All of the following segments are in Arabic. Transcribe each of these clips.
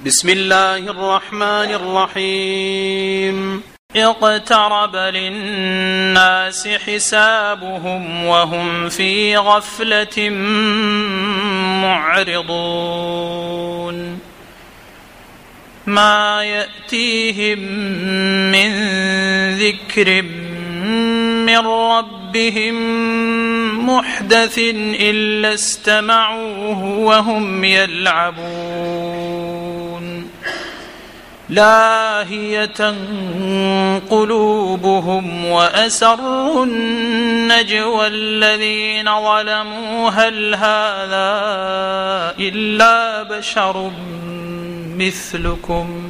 بسم الله الرحمن الرحيم. اقترب للناس حسابهم وهم في غفلة معرضون ما يأتيهم من ذكر من ربهم محدث إلا استمعوه وهم يلعبون لاهية قلوبهم وأسروا النجوى الذين ظلموا هل هذا إلا بشر مثلكم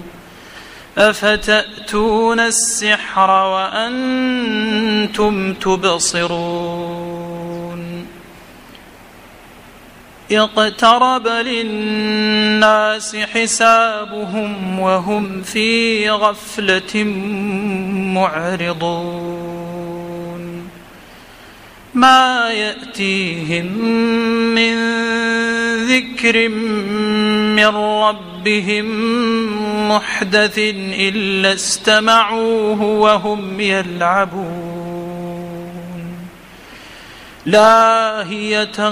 أفتأتون السحر وأنتم تبصرون اقترب للناس حسابهم وهم في غفلة معرضون ما يأتيهم من ذكر من ربهم محدث إلا استمعوه وهم يلعبون لاهية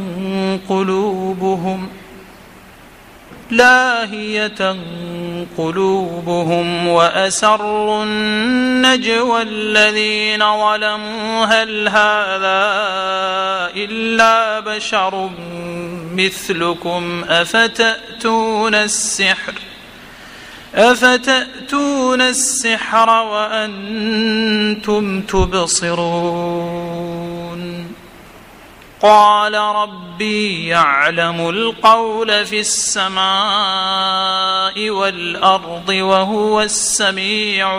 قلوبهم وأسروا النجوى الذين ظلموا هل هذا إلا بشر مثلكم أفتأتون السحر وأنتم تبصرون قال ربي يعلم القول في السماء والأرض وهو السميع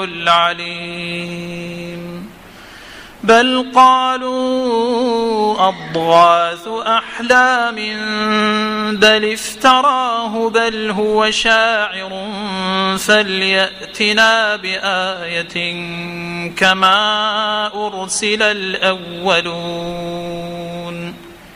العليم بل قالوا أضغاث أحلام بل افتراه بل هو شاعر فليأتنا بآية كما أرسل الأولون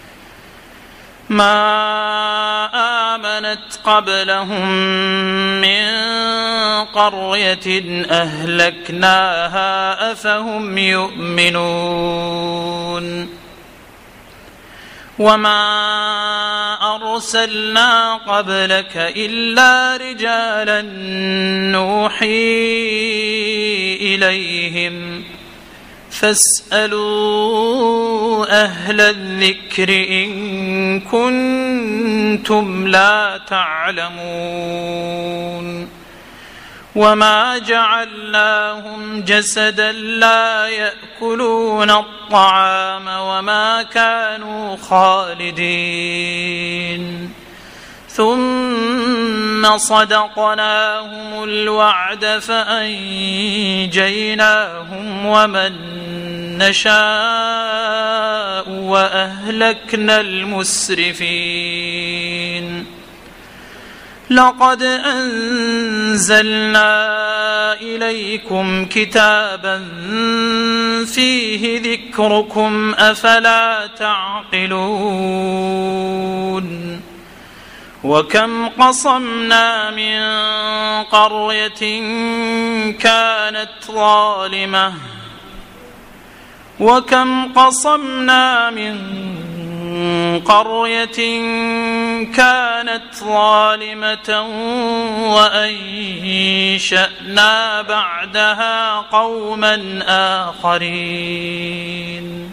ما آمنت قبلهم من قرية أهلكناها أفهم يؤمنون وما أرسلنا قبلك إلا رجالا نوحي إليهم فاسألوا أهل الذكر إن كنتم لا تعلمون وما جعلناهم جسدا لا يأكلون الطعام وما كانوا خالدين ثم صدقناهم الوعد فأنجيناهم ومن نشاء وأهلكنا المسرفين لقد أنزلنا إليكم كتابا فيه ذكركم أفلا تعقلون وكم قصمنا من قرية كانت ظالمة وأنشأنا بعدها قوما آخرين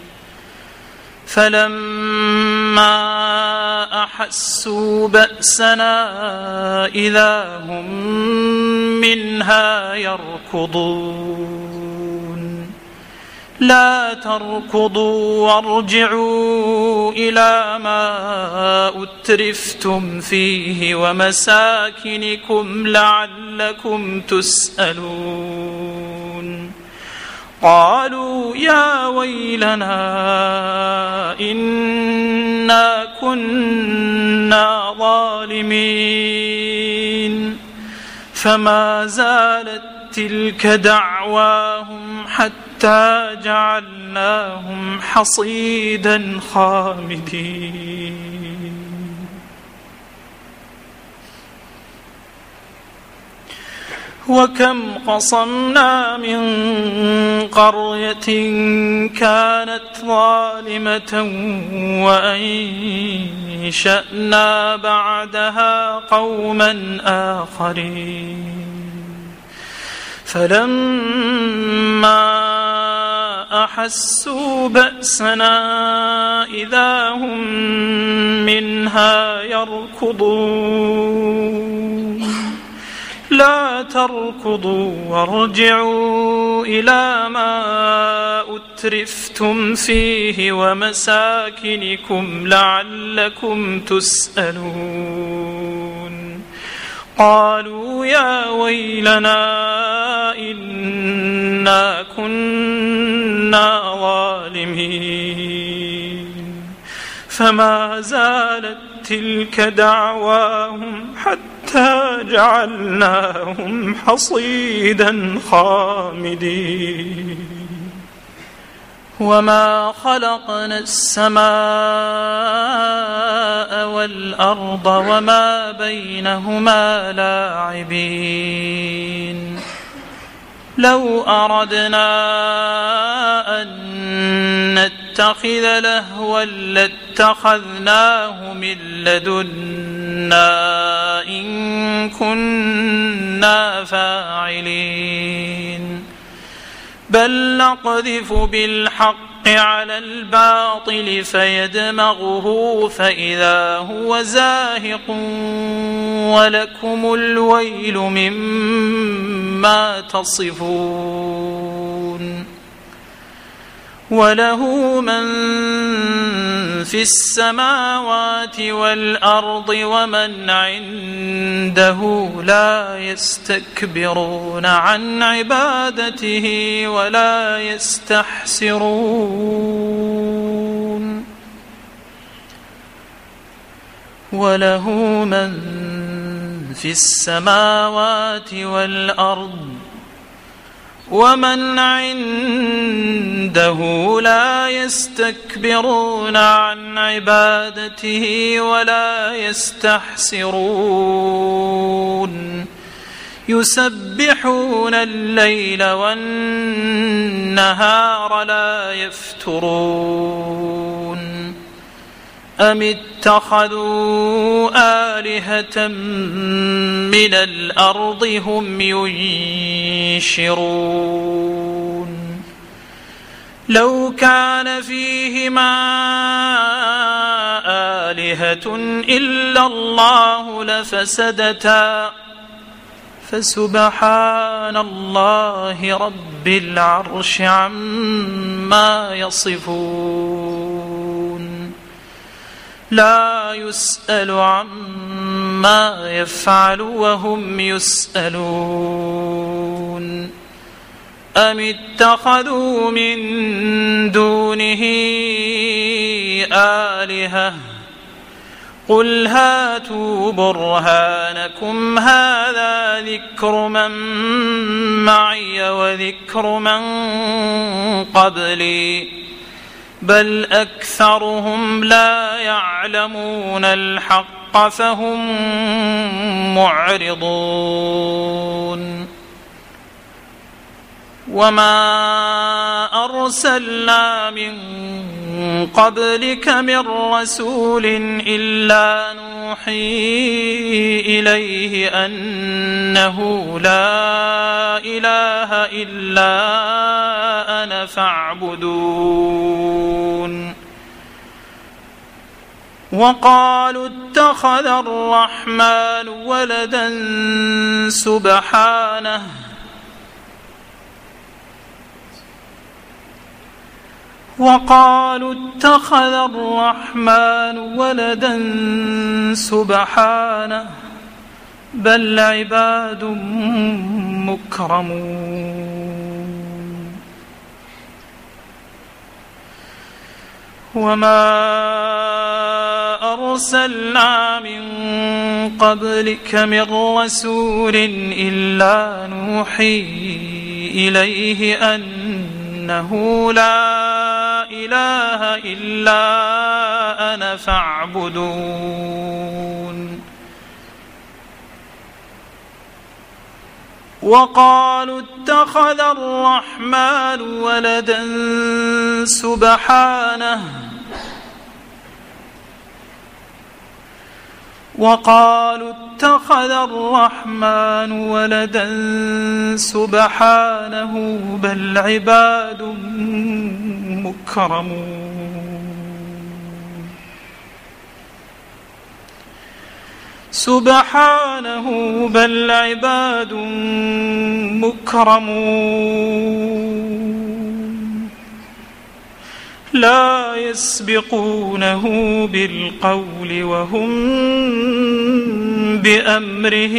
فلما أحسوا بأسنا إذا هم منها يركضون لا تركضوا وارجعوا إلى ما أترفتم فيه ومساكنكم لعلكم تسألون قالوا يا ويلنا إنا كنا ظالمين فما زالت تلك دعواهم حتى جعلناهم حصيدا خامدين وكم قصمنا من قرية كانت ظالمة وأنشأنا بعدها قوما آخرين فلما أحسوا بأسنا إذا هم منها يركضون لا تركضوا وارجعوا إلى ما أترفتم فيه ومساكنكم لعلكم تسألون قالوا يا ويلنا إنا كنا ظالمين فما زالت تلك دعواهم حتى جعلناهم حصيدا خامدين وما خلقنا السماء والأرض وما بينهما لاعبين لو أردنا أن نتخذ لهوا لاتخذناه من لدنا إن كنا فاعلين بل نقذف بالحق على الباطل فيدمغه فإذا هو زاهق ولكم الويل مما تصفون وله من في السماوات والأرض ومن عنده لا يستكبرون عن عبادته ولا يستحسرون وله من في السماوات والأرض ومن عنده لا يستكبرون عن عبادته ولا يستحسرون يسبحون الليل والنهار لا يفترون أم اتخذوا آلهة من الأرض هم ينشرون لو كان فيهما آلهة إلا الله لفسدتا فسبحان الله رب العرش عما يصفون لا يسأل عما يفعل وهم يسألون أم اتخذوا من دونه آلهة قل هاتوا برهانكم هذا ذكر من معي وذكر من قبلي بل أكثرهم لا يعلمون الحق فهم معرضون وما أرسلنا من قبلك من رسول إلا نوحي إليه أنه لا إله إلا أنا فاعبدون وقالوا اتخذ الرحمن ولدا سبحانه وقالوا اتخذ الرحمن ولدا سبحانه بل عباد مكرمون وما أرسلنا من قبلك من رسول إلا نوحي إليه أنه لا إله إلا أنا فاعبدون وقالوا اتخذ الرحمن ولدا سبحانه بل عباد مكرمون لا يسبقونه بالقول وهم بأمره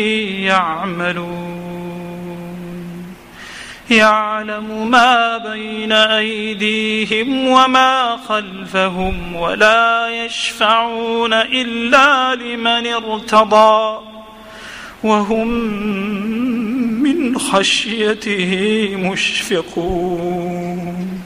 يعملون يعلم ما بين أيديهم وما خلفهم ولا يشفعون إلا لمن ارتضى وهم من خشيته مشفقون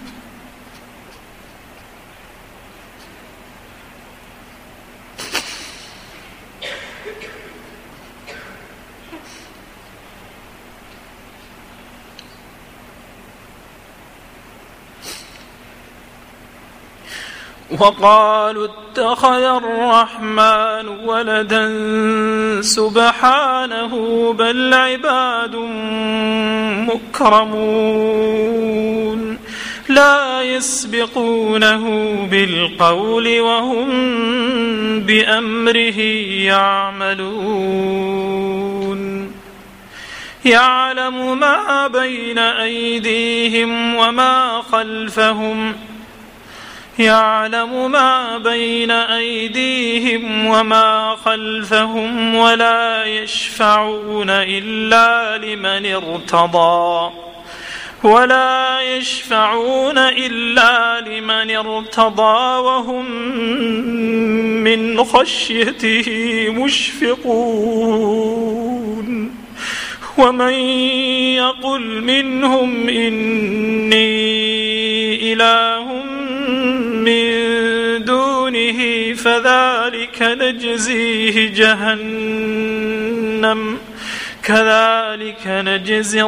وقالوا اتخذ الرحمن ولدا سبحانه بل عباد مكرمون لا يسبقونه بالقول وهم بأمره يعملون يعلم ما بين أيديهم وما خلفهم ولا يشفعون إلا لمن ارتضى وهم من خشيته مشفقون ومن يقل منهم إني إله من دونه فذلك نجزيه جهنم كذلك نجزي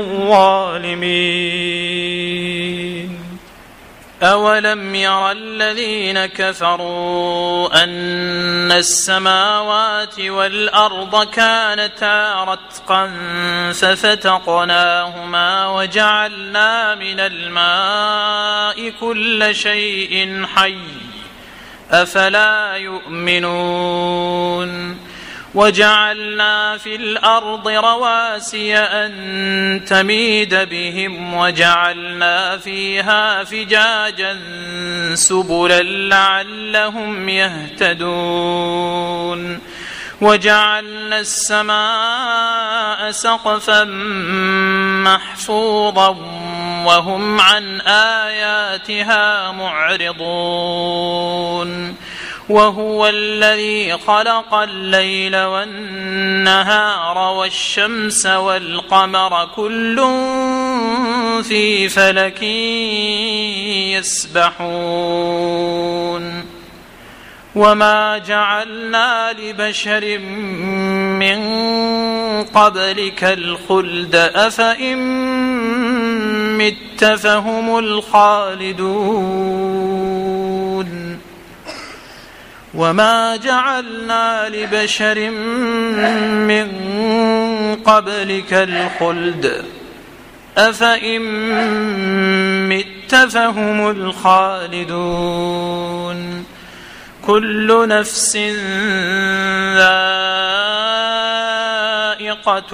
الظالمين أولم ير الذين كفروا أن السماوات والأرض كانتا رتقا ففتقناهما وجعلنا من الماء كل شيء حي أفلا يؤمنون وجعلنا في الأرض رواسي أن تميد بهم وجعلنا فيها فجاجا سبلا لعلهم يهتدون وجعلنا السماء سقفا محفوظا وهم عن آياتها معرضون وهو الذي خلق الليل والنهار والشمس والقمر كل في فلك يسبحون وما جعلنا لبشر من قبلك الخلد أفإن مت فهم الخالدون وما جعلنا لبشر من قبلك الخلد أفإن مت فهم الخالدون كل نفس ذائقة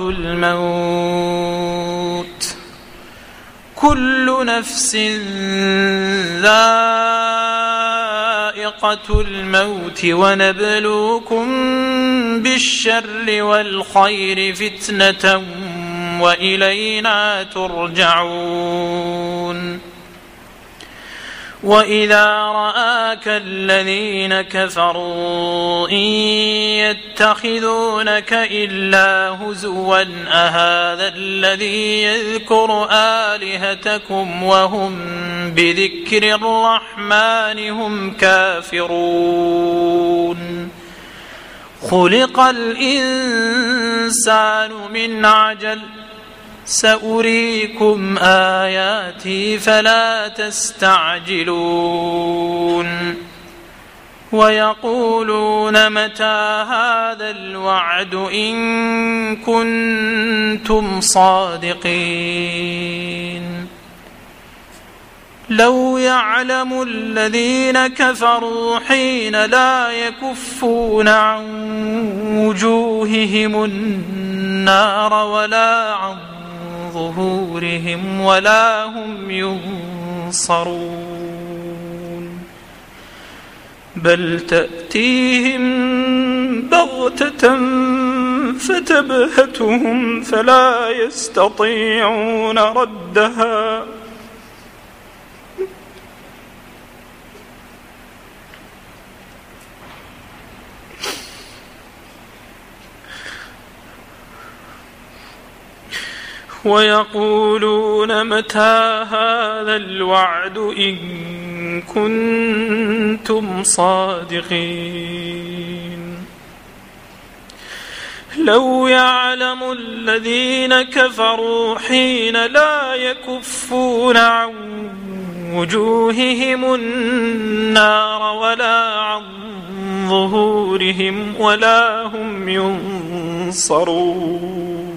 الموت ونبلوكم بالشر والخير فتنة وإلينا ترجعون وإذا رآك الذين كفروا إن يتخذونك إلا هزوا أهذا الذي يذكر آلهتكم وهم بذكر الرحمن هم كافرون خلق الإنسان من عجل سأريكم آياتي فلا تستعجلون ويقولون متى هذا الوعد إن كنتم صادقين لو يعلم الذين كفروا حين لا يكفون عن وجوههم النار ولا عن ظهورهم ولا هم ينصرون بل تأتيهم بغتة فتبهتهم فلا يستطيعون ردها ويقولون متى هذا الوعد إن كنتم صادقين لو يعلم الذين كفروا حين لا يكفون عن وجوههم النار ولا عن ظهورهم ولا هم ينصرون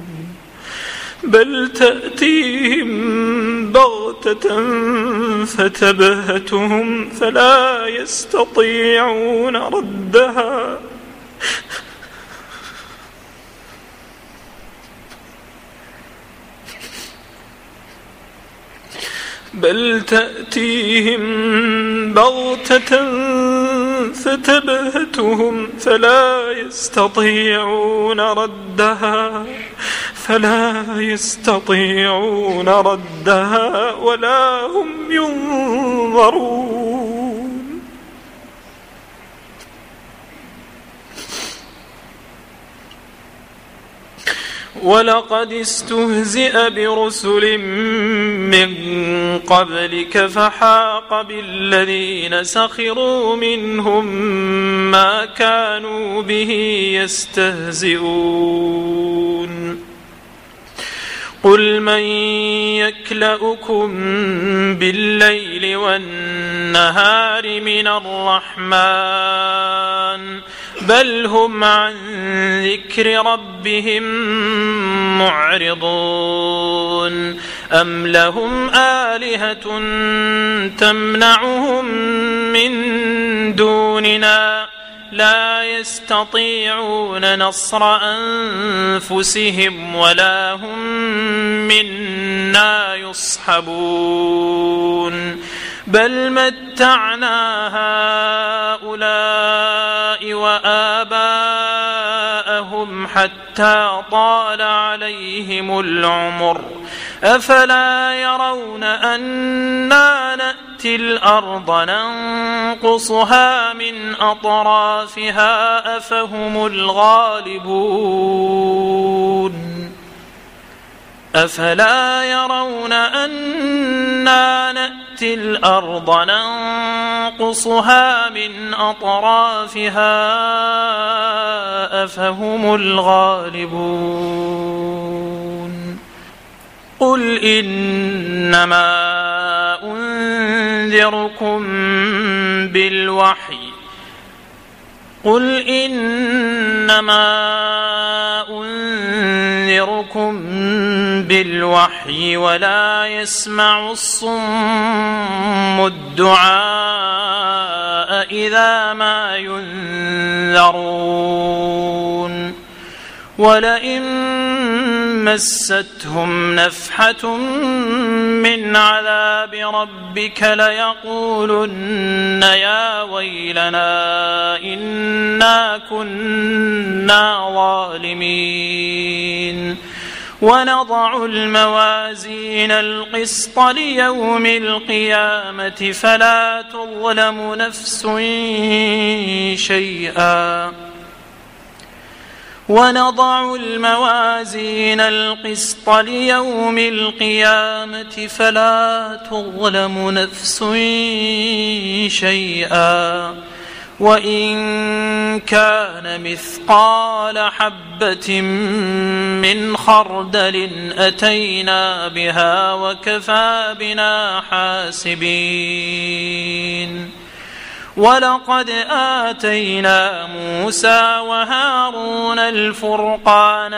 بل تأتيهم بغتة فتبهتهم فلا يستطيعون ردها بل تأتيهم بغتة فتبهتهم فلا يستطيعون ردها ولا هم ينظرون ولقد استهزئ برسل من قبلك فحاق بالذين سخروا منهم ما كانوا به يستهزئون قل من يكلؤكم بالليل والنهار من الرحمن بل هم عن ذكر ربهم معرضون أم لهم آلهة تمنعهم من دوننا لا يستطيعون نصر أنفسهم ولا هم منا يصحبون بل متعنا هؤلاء وآباءهم حتى طال عليهم العمر أفلا يرون أنا نأتي الأرض ننقصها من أطرافها أفهم الغالبون أفلا يرون أنا نأتي الأرض ننقصها من أطرافها أفهم الغالبون قل إنما أنذركم بالوحي ولا يسمع الصم الدعاء إذا ما ينذرون ولئن مستهم نفحة من عذاب ربك ليقولن يا ويلنا إنا كنا ظالمين ونضع الموازين القسط ليوم القيامة فلا تظلم نفس شيئا ونضع الموازين القسط ليوم القيامة فلا تظلم نفس شيئا وإن كان مثقال حبة من خردل أتينا بها وكفى بنا حاسبين ولقد آتينا موسى وهارون الفرقان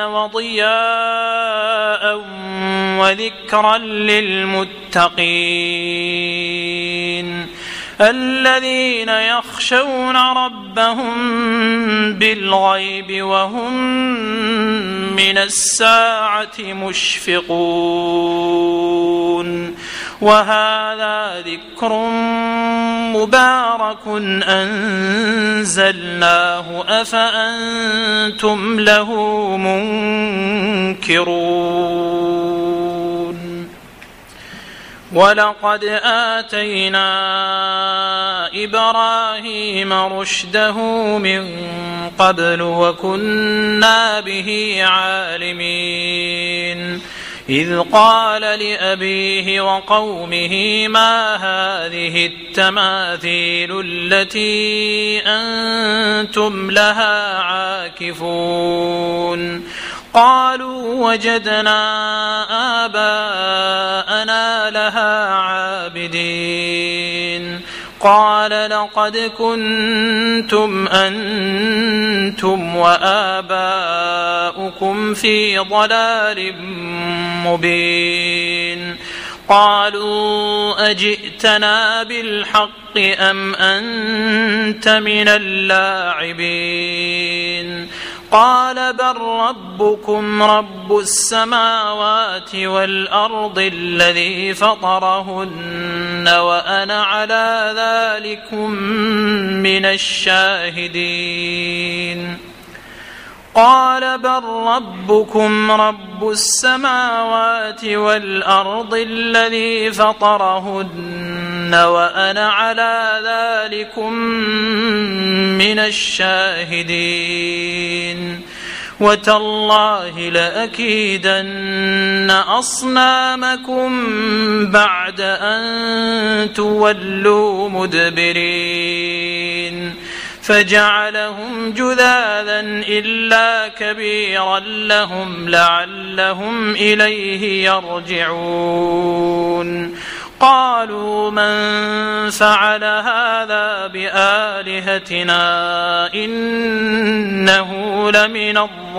وضياء وذكرا للمتقين الذين يخشون ربهم بالغيب وهم من الساعة مشفقون وهذا ذكر مبارك أنزلناه أفأنتم له منكرون ولقد آتينا إبراهيم رشده من قبل وكنا به عالمين إذ قال لأبيه وقومه ما هذه التماثيل التي أنتم لها عاكفون قالوا وجدنا آباءنا لها عابدين قال لقد كنتم أنتم وآباؤكم في ضلال مبين قالوا أجئتنا بالحق أم أنت من اللاعبين قال بل ربكم رب السماوات والأرض الذي فطرهن وأنا على ذلكم من الشاهدين قال بل ربكم رب السماوات والأرض الذي فطرهن وأنا على ذلكم من الشاهدين وتالله لأكيدن أصنامكم بعد أن تولوا مدبرين فجعلهم جذاذا إلا كبيرا لهم لعلهم إليه يرجعون قالوا من فعل هذا بآلهتنا إنه لمن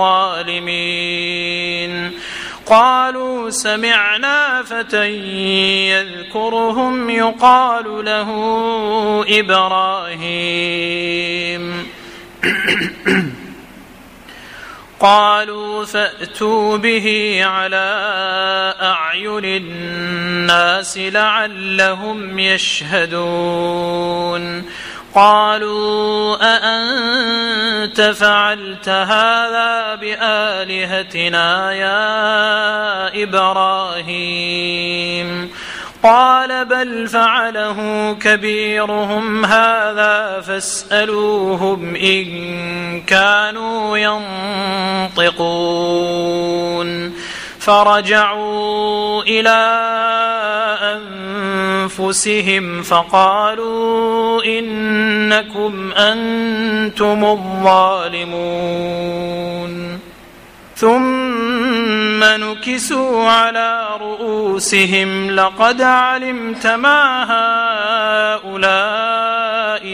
الظالمين قالوا سمعنا فتى يذكرهم يقال له إبراهيم قالوا فأتوا به على أعين الناس لعلهم يشهدون قالوا أأنت فعلت هذا بآلهتنا يا إبراهيم قال بل فعله كبيرهم هذا فاسألوهم إن كانوا ينطقون فرجعوا إلى أنفسهم فقالوا إنكم أنتم الظالمون ثم نكسوا على رؤوسهم لقد علمت ما هؤلاء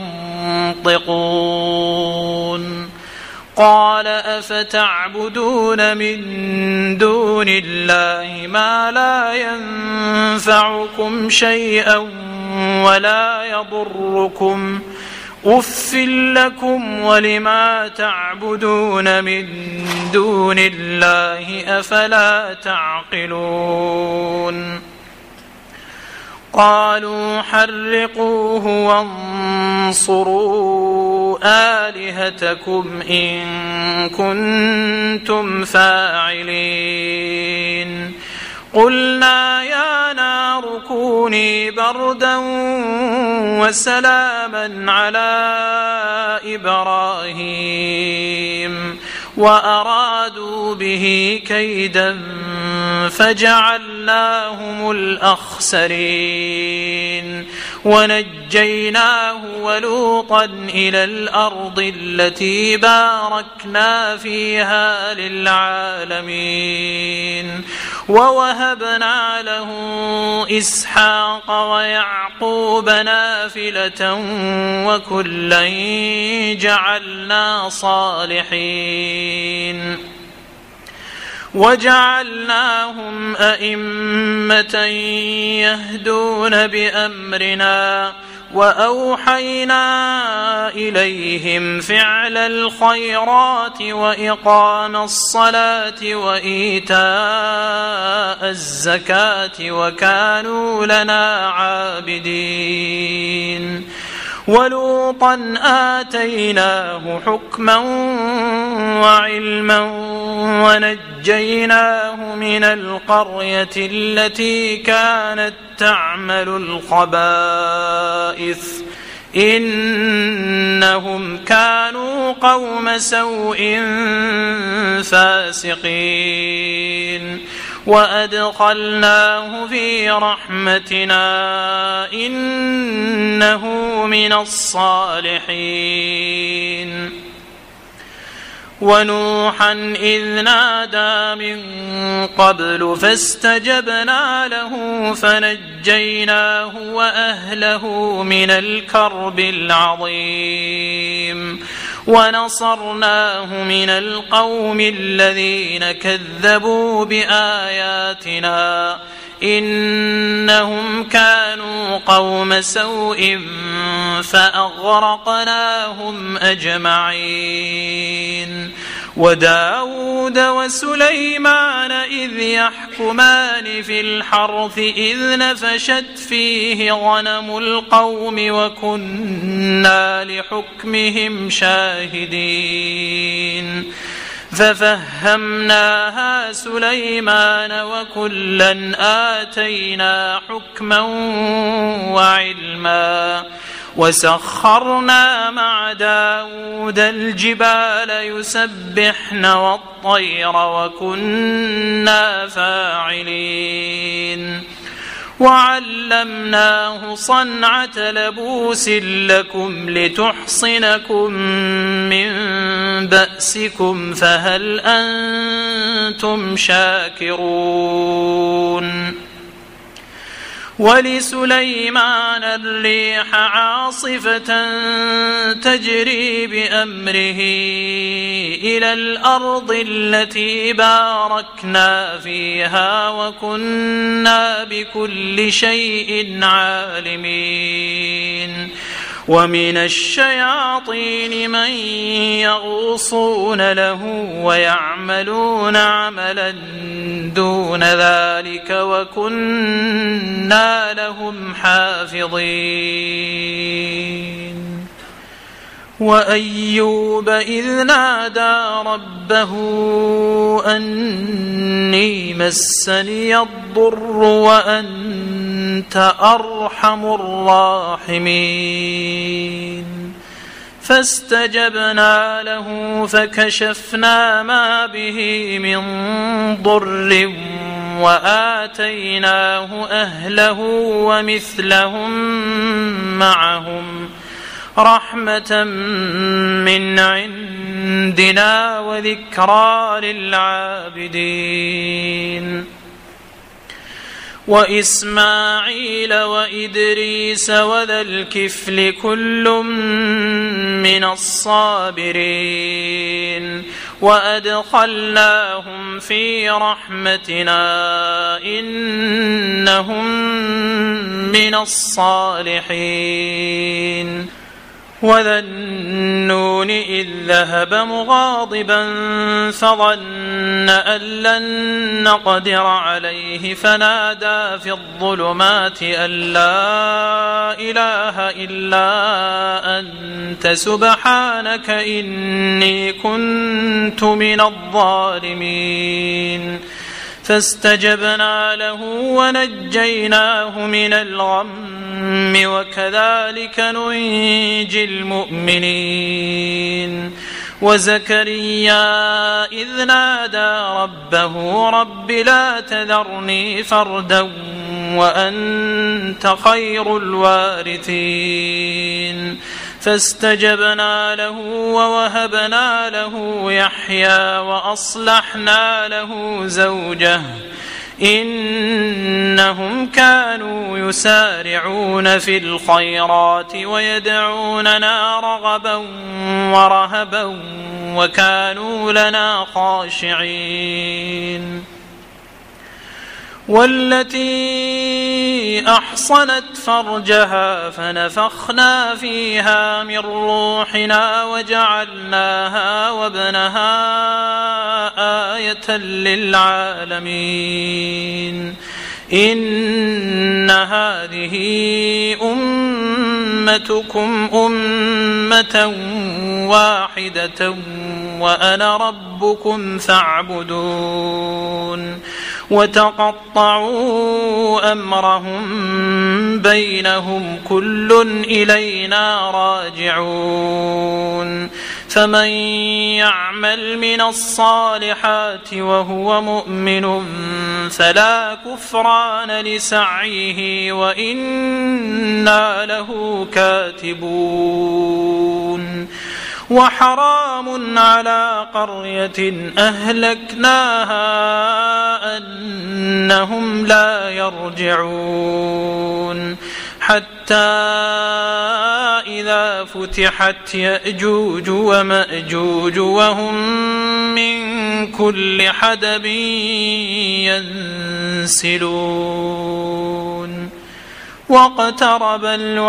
ينطقون قال أفتعبدون من دون الله ما لا ينفعكم شيئا ولا يضركم أف لكم ولما تعبدون من دون الله أفلا تعقلون قالوا حرقوه وانصروا آلهتكم إن كنتم فاعلين قلنا يا نار كوني بردا وسلاما على إبراهيم وأرادوا به كيدا فجعلناهم الأخسرين ونجيناه ولوطا إلى الأرض التي باركنا فيها للعالمين ووهبنا له إسحاق ويعقوب نافلة وكلا جعلنا صالحين وجعلناهم أئمة يهدون بأمرنا وأوحينا إليهم فعل الخيرات وإقام الصلاة وإيتاء الزكاة وكانوا لنا عابدين ولوطا آتيناه حكما وعلما ونجيناه من القرية التي كانت تعمل الخبائث إنهم كانوا قوم سوء فاسقين وأدخلناه في رحمتنا إنه من الصالحين ونوحا إذ نادى من قبل فاستجبنا له فنجيناه وأهله من الكرب العظيم ونصرناه من القوم الذين كذبوا بآياتنا إنهم كانوا قوم سوء فأغرقناهم أجمعين وداود وسليمان إذ يحكمان في الحرث إذ نفشت فيه غنم القوم وكنا لحكمهم شاهدين ففهمناها سليمان وكلا آتينا حكما وعلما وسخرنا مع داود الجبال يسبحن والطير وكنا فاعلين وعلمناه صنعة لبوس لكم لتحصنكم من بأسكم فهل أنتم شاكرون ولسليمان الريح عاصفة تجري بأمره إلى الأرض التي باركنا فيها وكنا بكل شيء عالمين ومن الشياطين من يغوصون له ويعملون عملا دون ذلك وكنا لهم حافظين وأيوب إذ نادى ربه أني مسني الضر وأنت أرحم الراحمين فاستجبنا له فكشفنا ما به من ضر وآتيناه أهله ومثلهم معهم رحمة من عندنا وذكرى للعابدين وإسماعيل وإدريس وذا الكفل كل من الصابرين وأدخلناهم في رحمتنا إنهم من الصالحين وذا النون إذ ذهب مغاضبا فظن أن لن نقدر عليه فنادى في الظلمات أن لا إله إلا أنت سبحانك إني كنت من الظالمين فاستجبنا له ونجيناه من الغم وكذلك ننجي المؤمنين وزكريا إذ نادى ربه رب لا تذرني فردا وأنت خير الوارثين فاستجبنا له ووهبنا له يحيى وأصلحنا له زوجه إنهم كانوا يسارعون في الخيرات ويدعوننا رغبا ورهبا وكانوا لنا خاشعين والتي أحصنت فرجها فنفخنا فيها من روحنا وجعلناها وابنها آية للعالمين إن هذه أمتكم أمة واحدة وأنا ربكم فاعبدون وتقطعوا أمرهم بينهم كل إلينا راجعون فمن يعمل من الصالحات وهو مؤمن فلا كفران لسعيه وإنا له كاتبون وحرام على قرية أهلكناها أنهم لا يرجعون حتى إذا فتحت يأجوج ومأجوج وهم من كل حدب ينسلون واقترب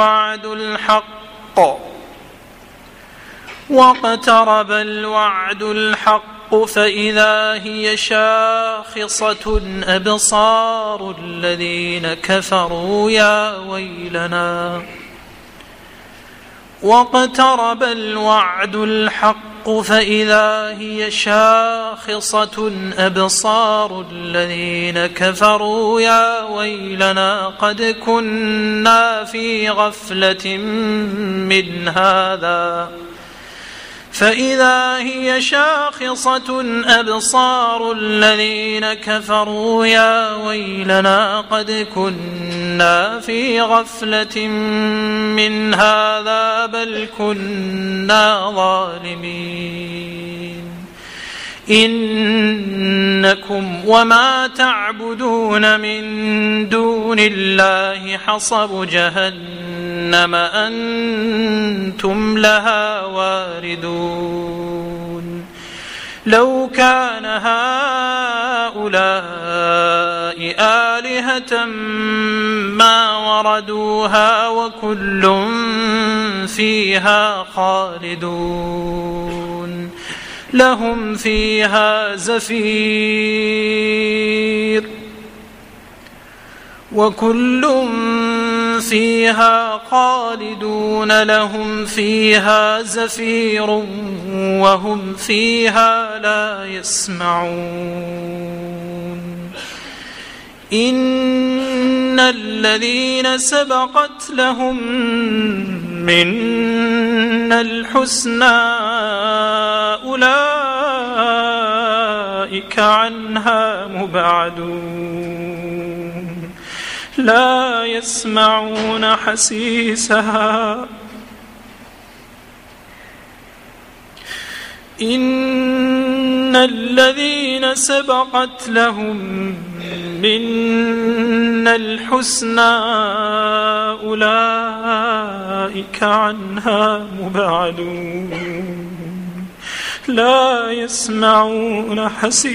الوعد الحق فإذا هي شاخصة أبصار الذين كفروا يا ويلنا واقترب الوعد الحق فإذا هي شاخصة أبصار الذين كفروا يا ويلنا قد كنا في غفلة من هذا فإذا هي شاخصة أبصار الذين كفروا يا ويلنا قد كنا في غفلة من هذا بل كنا ظالمين إنكم وما تعبدون من دون الله حصب جهنم أنتم لها واردون لو كان هؤلاء آلهة ما وردوها وكل فيها خالدون لهم فيها زفير وكل فيها خالدون لهم فيها زفير وهم فيها لا يسمعون إن الذين سبقت لهم منا الحسنى أولئك عنها مبعدون لا يسمعون حسيسها إن الذين سبقت لهم منا الحسنى أولئك عنها مبعدون لا يسمعون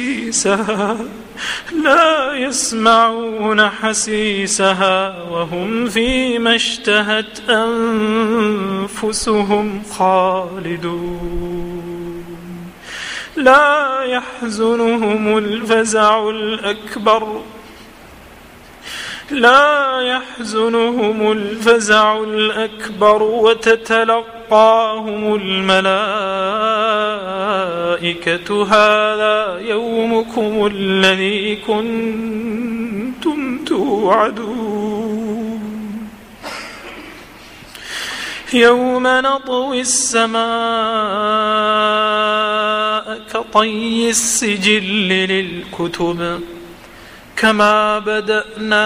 حسيسها وهم فيما اشتهت أنفسهم خالدون لا يحزنهم الفزع الأكبر وتتلقاهم الملائكة هذا يومكم الذي كنتم توعدون يوم نطوي السماء كطي السجل للكتب كما بدأنا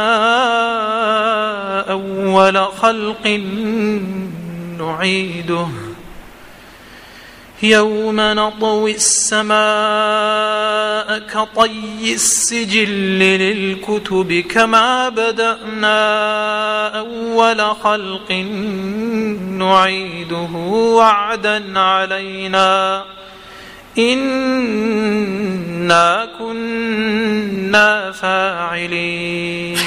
أول خلق نعيده يوم نطوي السماء كطي السجل للكتب كما بدأنا أول خلق نعيده وعدا علينا إنا كنا فاعلين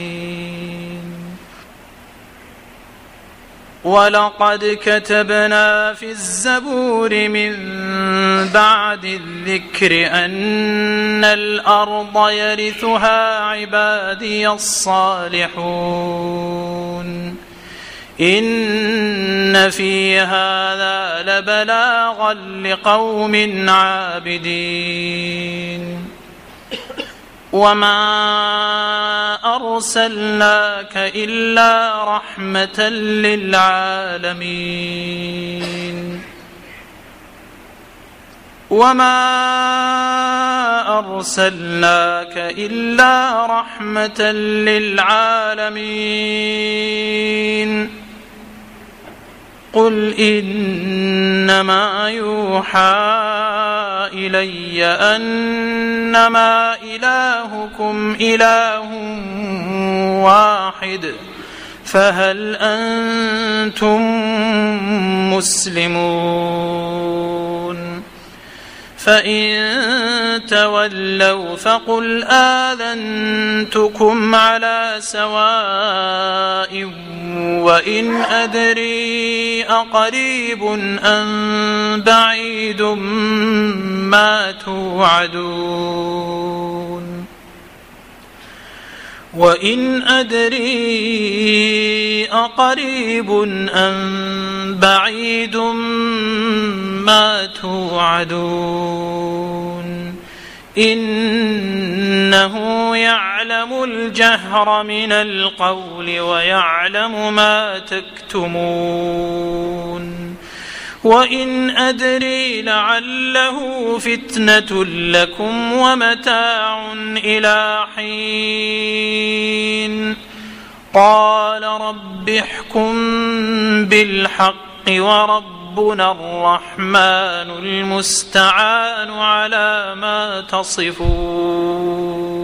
ولقد كتبنا في الزبور من بعد الذكر أن الأرض يرثها عبادي الصالحون إن في هذا لبلاغا لقوم عابدين وما أرسلناك إلا رحمة للعالمين وما أرسلناك إلا رحمة للعالمين قل إنما يوحى إلي أنما إلهكم إله واحد فهل أنتم مسلمون فإن تولوا فقل آذنتكم على سواء وإن أدري أقريب أم بعيد ما توعدون وإن أدري أقريب أم بعيد ما توعدون إنه يعلم الجهر من القول ويعلم ما تكتمون وإن أدري لعله فتنة لكم ومتاع إلى حين قال رب احكم بالحق وربنا الرحمن المستعان على ما تصفون